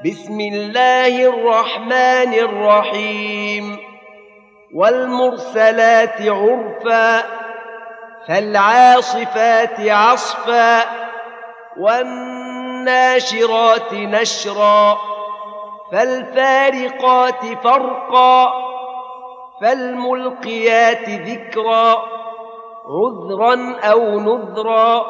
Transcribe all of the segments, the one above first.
بسم الله الرحمن الرحيم والمرسلات عرفا فالعاصفات عصفا والناشرات نشرا فالفارقات فرقا فالملقيات ذكرا عذرا أو نذرا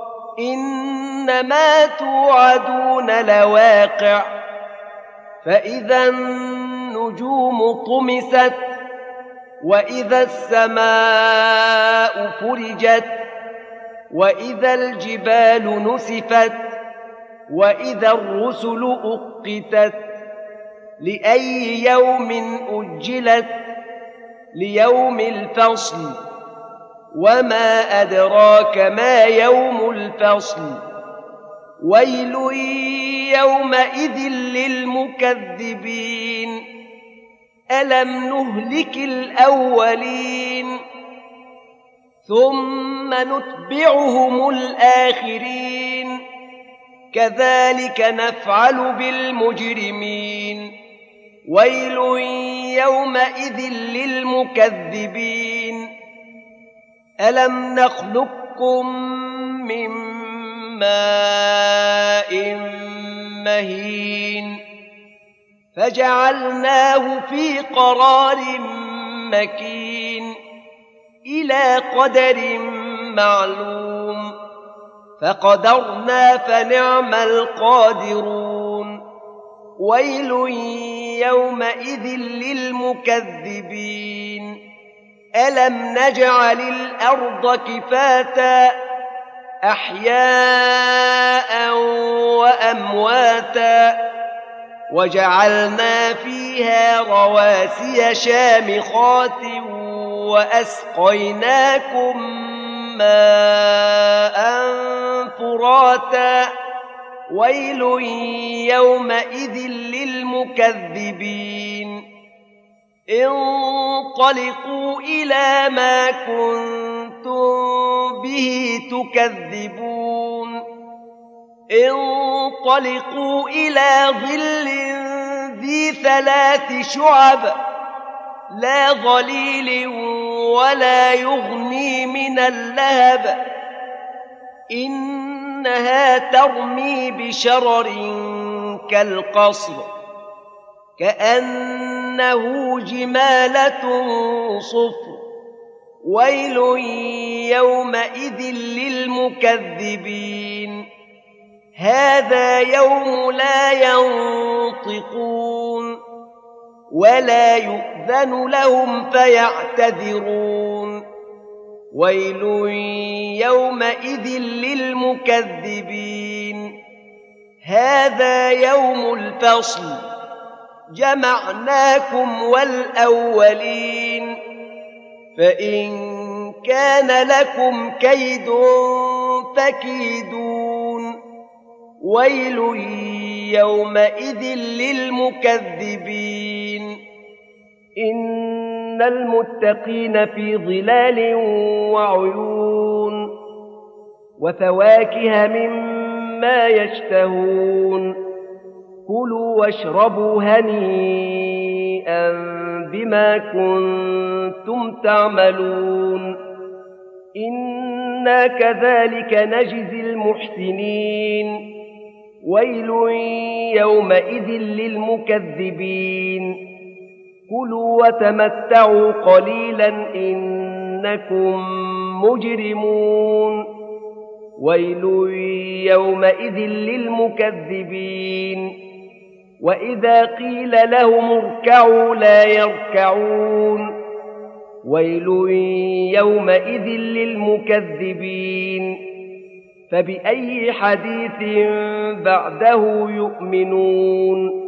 إنما توعدون لواقع فإذا النجوم طمست وإذا السماء فرجت وإذا الجبال نسفت وإذا الرسل أقتت لأي يوم أجلت ليوم الفصل وما أدراك ما يوم الفصل ويل يومئذ للمكذبين ألم نهلك الأولين ثم نتبعهم الآخرين كذلك نفعل بالمجرمين ويل يومئذ للمكذبين ألم نخلقكم من ماء مهين فجعلناه في قرار مكين إلى قدر معلوم فقدرنا فنعم القادرون ويل يومئذ للمكذبين ألم نجعل الأرض كفاتا أحياء وأمواتا وجعلنا فيها رواسي شامخات وأسقيناكم ماء فراتا ويل يومئذ للمكذبين انطلقوا إلى ما كنتم به تكذبون انطلقوا إلى ظل ذي 3 شعب لا ظليل ولا يغني من اللهب إنها ترمي بشرر كالقصر كأنه جمالة صفر ويل يومئذ للمكذبين هذا يوم لا ينطقون ولا يؤذن لهم فيعتذرون ويل يومئذ للمكذبين هذا يوم الفصل جمعناكم والأولين فإن كان لكم كيد فكيدون ويل يومئذ للمكذبين إن المتقين في ظلال وعيون وفواكه مما يشتهون كلوا واشربوا هنيئا بما كنتم تعملون إنا كذلك نجزي المحسنين ويل يومئذ للمكذبين كلوا وتمتعوا قليلا إنكم مجرمون ويل يومئذ للمكذبين وإذا قيل لهم اركعوا لا يركعون ويل يومئذ للمكذبين فبأي حديث بعده يؤمنون